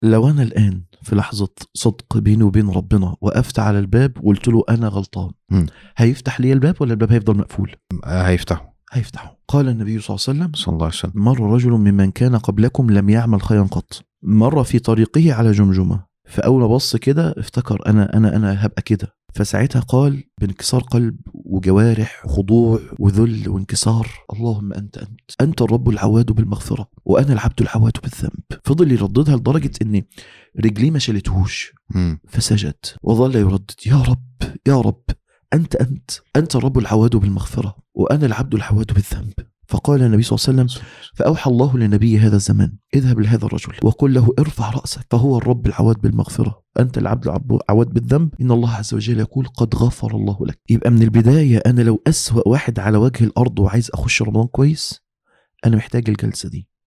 لو أنا الآن في لحظة صدق بيني وبين ربنا وقفت على الباب وقلت له أنا غلطان، هيفتح لي الباب ولا الباب هيفضل مقفول؟ هيفتحه. قال النبي صلى الله عليه وسلم مر رجل ممن كان قبلكم لم يعمل خيرا قط، مر في طريقه على جمجمة، فأول بص كده افتكر أنا هبقى كده، فساعتها قال بانكسار قلب وجوارح وخضوع وذل وانكسار: اللهم أنت الرب العواد بالمغفرة وأنا العبد العواد بالذنب. فضل يرددها لدرجة إن رجليه ما شالتهوش، فسجد وظل يردد: يا رب أنت الرب العواد بالمغفرة وأنا العبد العواد بالذنب. فقال النبي صلى الله عليه وسلم: فأوحى الله لنبي هذا الزمان: اذهب لهذا الرجل وقل له ارفع رأسك فهو الرب العواد بالمغفرة، أنت العبد العواد بالذنب، إن الله عز وجل يقول قد غفر الله لك. يبقى من البداية أنا لو أسوأ واحد على وجه الأرض وعايز أخش رمضان كويس، أنا محتاج الجلسة دي.